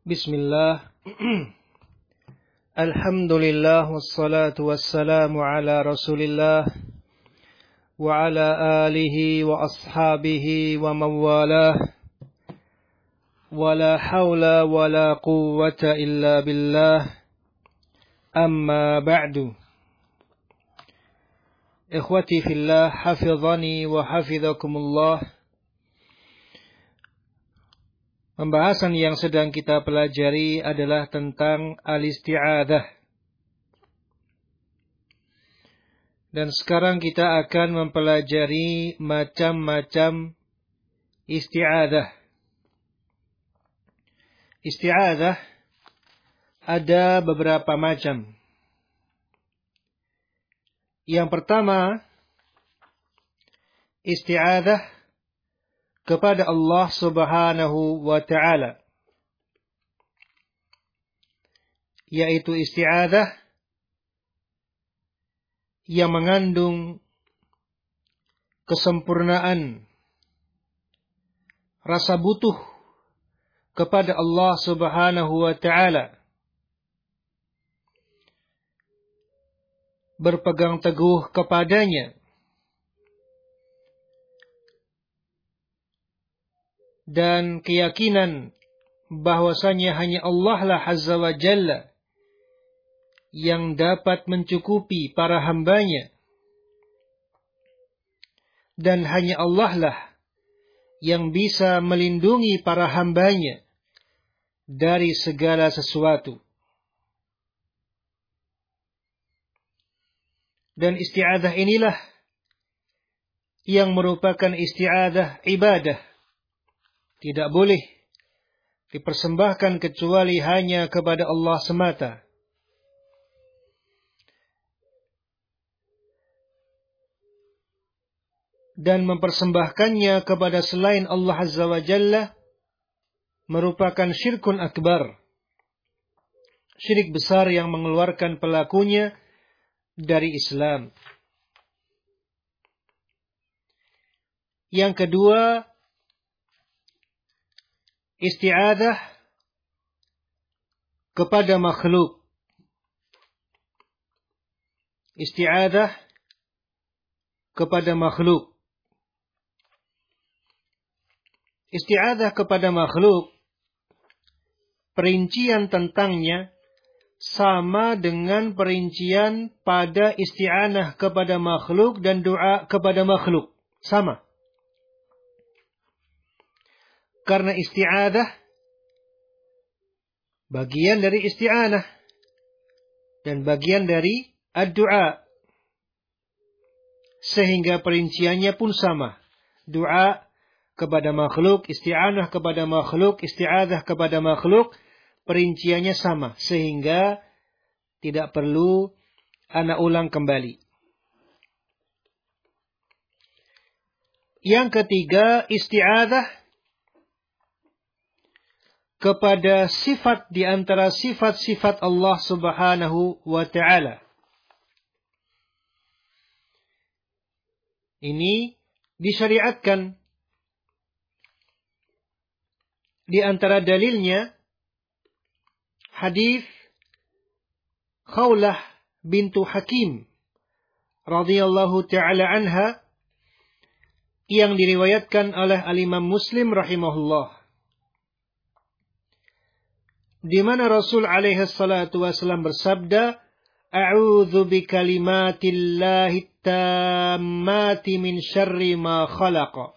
Bismillah. Alhamdulillah wassalatu wassalamu ala Rasulillah wa ala alihi wa ashabihi wa mawalah. Wa la hawla wa la quwwata illa billah. Amma ba'du. Ikhwati fillah, hafizani wa hafizakumullah. Pembahasan yang sedang kita pelajari adalah tentang al-isti'adzah. Dan sekarang kita akan mempelajari macam-macam isti'adzah. Isti'adzah ada beberapa macam. Yang pertama, isti'adzah kepada Allah Subhanahu wa ta'ala, yaitu isti'adzah yang mengandung kesempurnaan rasa butuh kepada Allah Subhanahu wa ta'ala, berpegang teguh kepadanya, dan keyakinan bahwasanya hanya Allah lah Azza wa Jalla yang dapat mencukupi para hambanya, dan hanya Allah lah yang bisa melindungi para hambanya dari segala sesuatu. Dan isti'adzah inilah yang merupakan isti'adzah ibadah. Tidak boleh dipersembahkan kecuali hanya kepada Allah semata. Dan mempersembahkannya kepada selain Allah Azza wa Jalla merupakan syirkun akbar. Syirik besar yang mengeluarkan pelakunya dari Islam. Yang kedua, isti'adzah kepada makhluk. Isti'adzah kepada makhluk. Isti'adzah kepada makhluk, perincian tentangnya sama dengan perincian pada isti'anah kepada makhluk dan doa kepada makhluk. Sama. Karena isti'adzah bagian dari isti'anah dan bagian dari ad-du'a. Sehingga perinciannya pun sama. Doa kepada makhluk, isti'anah kepada makhluk, isti'adzah kepada makhluk, perinciannya sama. Sehingga tidak perlu ana ulang kembali. Yang ketiga, isti'adzah kepada sifat di antara sifat-sifat Allah Subhanahu wa ta'ala. Ini disyariatkan. Di antara dalilnya hadis Khawlah bintu Hakim radhiyallahu ta'ala anha yang diriwayatkan oleh al-Imam Muslim rahimahullah, di mana Rasul alaihi salatu wasallam bersabda, "A'udzu bikalimatillahi tammati min syarri ma khalaqa."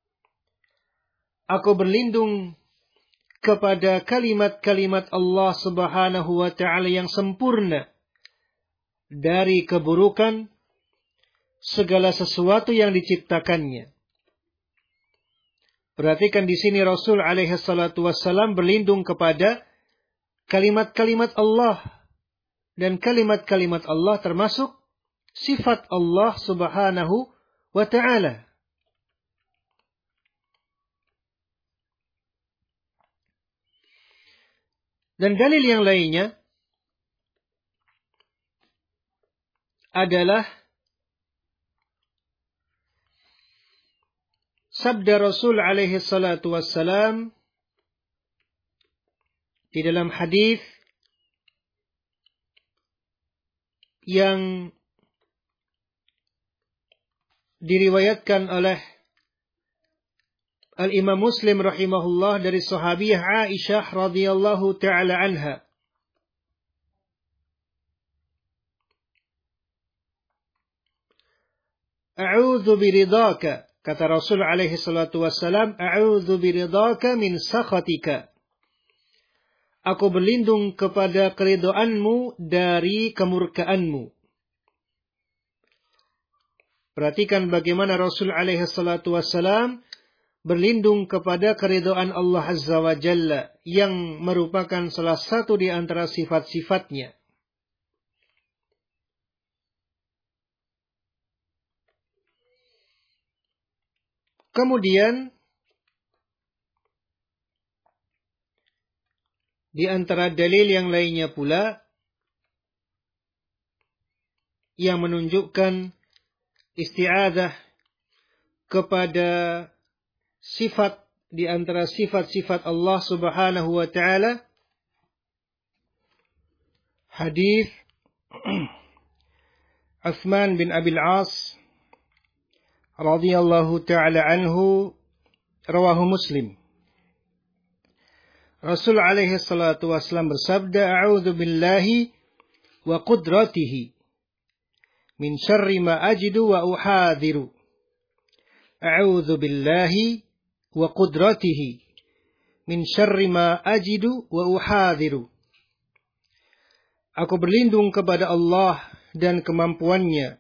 Aku berlindung kepada kalimat-kalimat Allah Subhanahu wa ta'ala yang sempurna dari keburukan segala sesuatu yang diciptakannya. Perhatikan di sini Rasul alaihi salatu wasallam berlindung kepada kalimat-kalimat Allah, dan kalimat-kalimat Allah termasuk sifat Allah Subhanahu wa ta'ala. Dan dalil yang lainnya adalah sabda Rasul alaihi salatu wassalam di dalam hadis yang diriwayatkan oleh Al-Imam Muslim rahimahullah dari sahabiyah Aisyah radhiyallahu taala anha. A'udzu biridaka, kata Rasul alaihi salatu wassalam, a'udzu biridaka min sakhatika. Aku berlindung kepada keridhaanmu dari kemurkaanmu. Perhatikan bagaimana Rasul alaihi salatu wassalam berlindung kepada keridhaan Allah Azza wa Jalla yang merupakan salah satu di antara sifat-sifatnya. Kemudian di antara dalil yang lainnya pula yang menunjukkan isti'adzah kepada sifat di antara sifat-sifat Allah Subhanahu wa taala, hadis Utsman bin Abil As radhiyallahu taala anhu, rawahu Muslim. Rasul alaihi salatu wasallam bersabda, a'udzu billahi wa qudratihi min syarri ma ajidu wa uhadhiru. A'udzu billahi wa qudratihi min syarri ma ajidu wa uhadhiru. Aku berlindung kepada Allah dan kemampuannya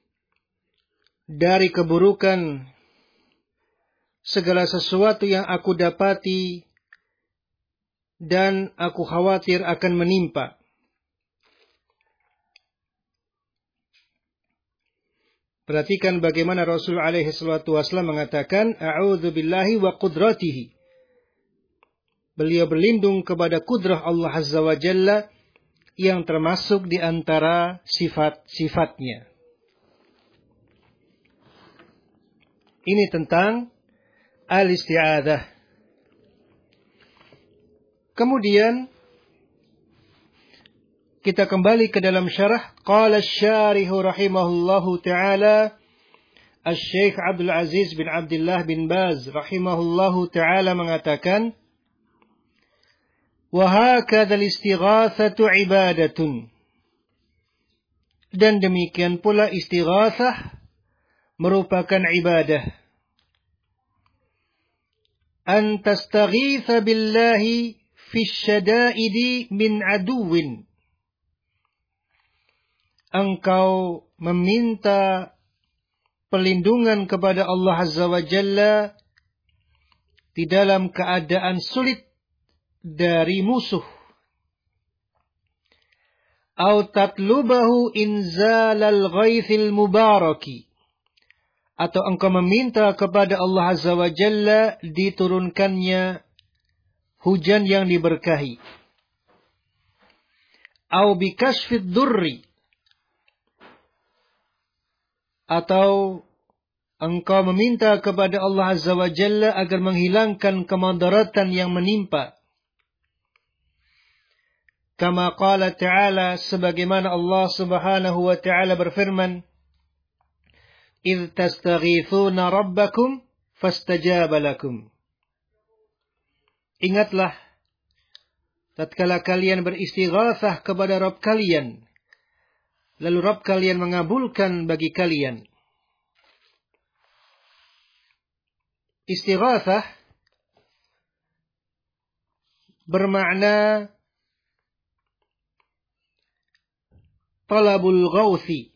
dari keburukan segala sesuatu yang aku dapati dan aku khawatir akan menimpa. Perhatikan bagaimana Rasul alaihi salatu wasallam mengatakan, a'udzu billahi wa qudratihi. Beliau berlindung kepada kudrah Allah Azza wa Jalla yang termasuk di antara sifat-sifatnya. Ini tentang al-isti'adzah. Kemudian kita kembali ke dalam syarah. Qala asy-syarih rahimahullahu taala, Asy-Syaikh Abdul Aziz bin Abdullah bin Baz rahimahullahu taala mengatakan, wa hakadha al-istighatsatu ibadatun. Dan demikian pula istighatsah merupakan ibadah. An tastaghitsa billahi fi syada'idi min aduwin. Engkau meminta perlindungan kepada Allah Azza wa Jalla di dalam keadaan sulit dari musuh. Au tatlubahu inzalal ghaithil mubaraki. Atau engkau meminta kepada Allah Azza wa Jalla diturunkannya hujan yang diberkahi. Au bikashfid durri. Atau engkau meminta kepada Allah Azza wa Jalla agar menghilangkan kemadaratan yang menimpa. Kama qala ta'ala, sebagaimana Allah Subhanahu wa ta'ala berfirman, إِذْ تَسْتَغِيثُونَ رَبَّكُمْ فَاسْتَجَابَ لَكُمْ. Ingatlah tatkala kalian beristighatsah kepada Rabb kalian, lalu Rabb kalian mengabulkan bagi kalian. Istighatsah bermakna talabul ghauthi,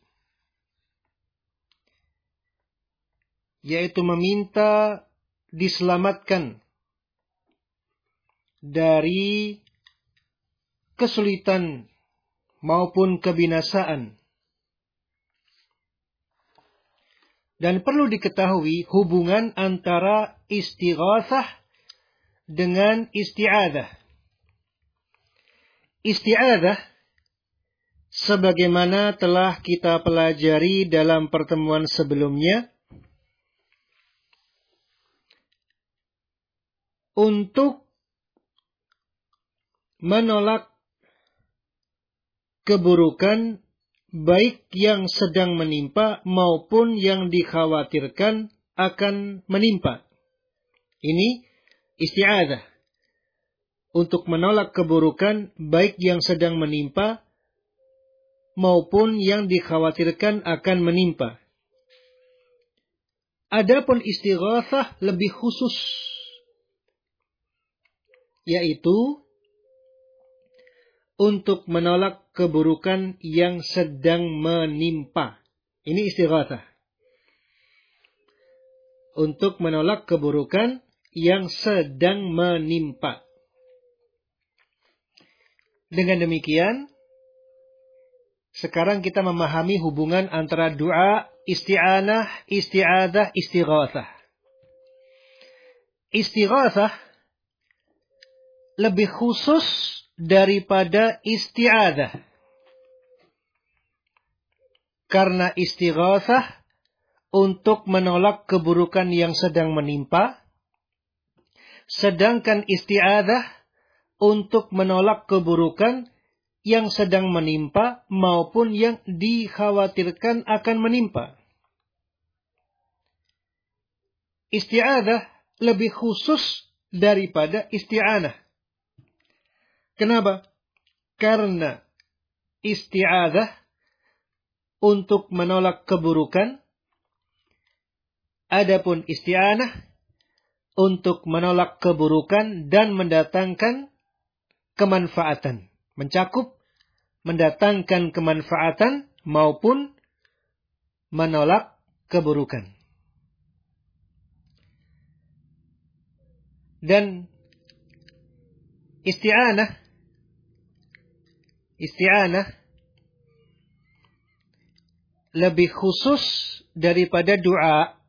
yaitu meminta diselamatkan dari kesulitan maupun kebinasaan. Dan perlu diketahui hubungan antara istighatsah dengan isti'adzah. Isti'adzah, sebagaimana telah kita pelajari dalam pertemuan sebelumnya, untuk menolak keburukan baik yang sedang menimpa maupun yang dikhawatirkan akan menimpa. Ini isti'adzah. Untuk menolak keburukan baik yang sedang menimpa maupun yang dikhawatirkan akan menimpa. Adapun istighatsah lebih khusus, yaitu untuk menolak keburukan yang sedang menimpa. Ini istighatsah. Untuk menolak keburukan yang sedang menimpa. Dengan demikian, sekarang kita memahami hubungan antara doa, isti'anah, isti'adzah, istighatsah. Istighatsah lebih khusus daripada isti'adzah. Karena istighatsah untuk menolak keburukan yang sedang menimpa, sedangkan isti'adzah untuk menolak keburukan yang sedang menimpa maupun yang dikhawatirkan akan menimpa. Isti'adzah lebih khusus daripada isti'anah. Kenapa? Karena isti'adzah untuk menolak keburukan, adapun isti'anah untuk menolak keburukan dan mendatangkan kemanfaatan. Mencakup mendatangkan kemanfaatan maupun menolak keburukan. Dan isti'anah lebih khusus daripada doa.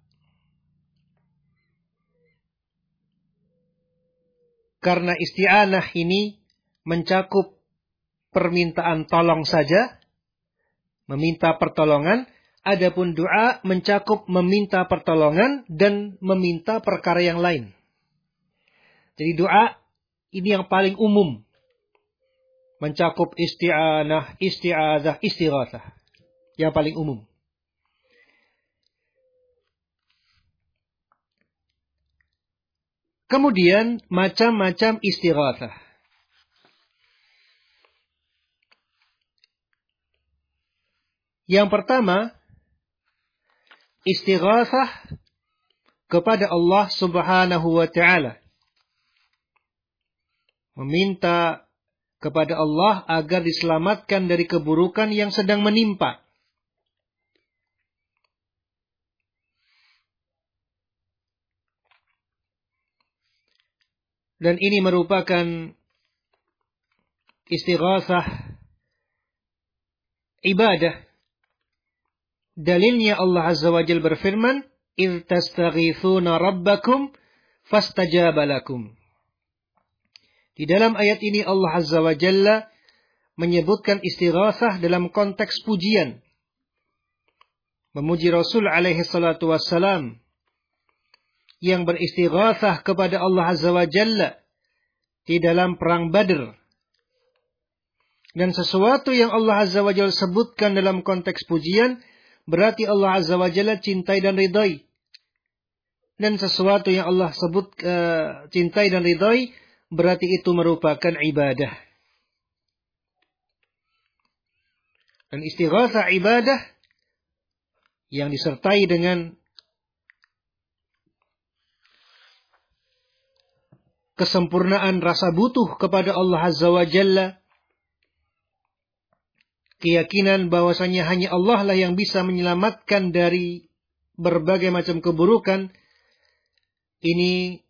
Karena isti'anah ini mencakup permintaan tolong saja, meminta pertolongan. Adapun doa mencakup meminta pertolongan dan meminta perkara yang lain. Jadi doa ini yang paling umum. Mencakup isti'anah, isti'adzah, istighatsah. Yang paling umum. Kemudian macam-macam istighatsah. Yang pertama, istighatsah kepada Allah Subhanahu wa Ta'ala. Meminta kepada Allah agar diselamatkan dari keburukan yang sedang menimpa. Dan ini merupakan istighatsah ibadah. Dalilnya Allah Azza wa Jalla berfirman, "Idz tastaghitsuna rabbakum fastajaba lakum." Di dalam ayat ini Allah Azza wa Jalla menyebutkan istighatsah dalam konteks pujian. Memuji Rasul alaihi salatu wassalam yang beristighatsah kepada Allah Azza wa Jalla di dalam perang Badr. Dan sesuatu yang Allah Azza wa Jalla sebutkan dalam konteks pujian berarti Allah Azza wa Jalla cintai dan ridai. Dan sesuatu yang Allah sebut cintai dan ridai berarti itu merupakan ibadah. Dan istighatsah ibadah yang disertai dengan kesempurnaan rasa butuh kepada Allah Azza wa Jalla. Keyakinan bahwasanya hanya Allah lah yang bisa menyelamatkan dari berbagai macam keburukan. Ini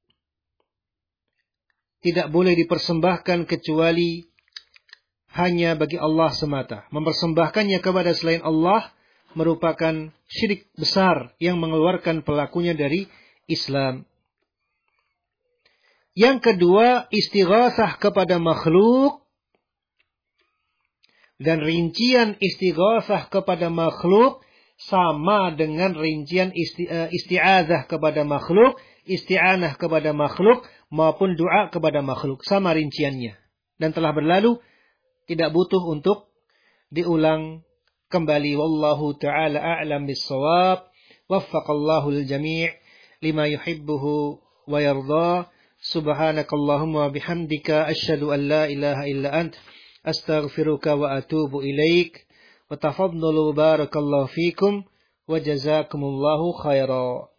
tidak boleh dipersembahkan kecuali hanya bagi Allah semata. Mempersembahkannya kepada selain Allah merupakan syirik besar yang mengeluarkan pelakunya dari Islam. Yang kedua, istighatsah kepada makhluk. Dan rincian istighatsah kepada makhluk sama dengan rincian isti'adzah kepada makhluk, isti'anah kepada makhluk, maupun doa kepada makhluk. Sama rinciannya. dan telah berlalu tidak butuh untuk diulang kembali. Wallahu ta'ala a'lam bis-shawab. Waffaqallahu al-jami' lima yuhibbuhu wa yarda. Subhanakallahumma bihamdika asyhadu an la ilaha illa ant astaghfiruka wa atubu ilaik. Wa tafaddalu barakallahu fikum wa jazakumullahu khairan.